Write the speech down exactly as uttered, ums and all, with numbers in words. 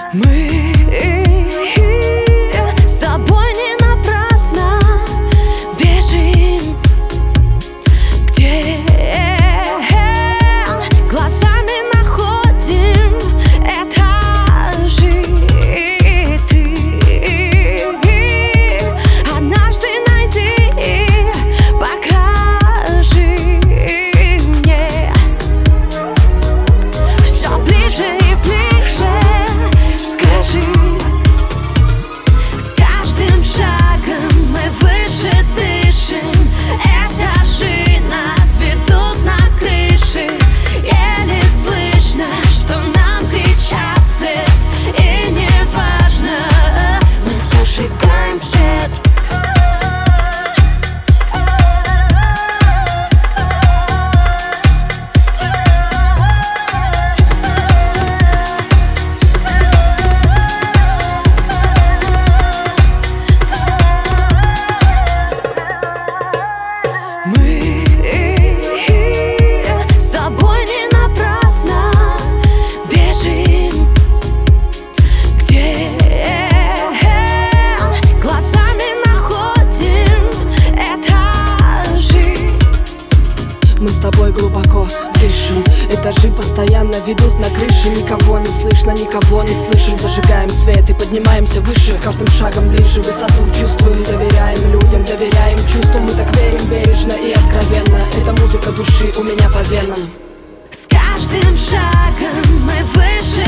Мы с тобой не напрасно бежим, где глазами находим этажи. Ты однажды найди, покажи мне все ближе и ближе. Скажи, с каждым шагом мы выше дышим, этажи нас ведут на крыши. Еле слышно, что нам кричат вслед, и не важно, мы зажигаем свет. Мы с тобой не напрасно бежим, где глазами находим этажи. Мы с тобой глубоко дышим, этажи постоянно ведут на крыше. Никого не слышно, никого не слышим. Зажигаем свет и поднимаемся выше, с каждым шагом ближе высоту чувствуем. Доверяем людям, доверяем чувствам. Мы так верим бережно и откровенно. Это музыка души у меня по венам. С каждым шагом мы выше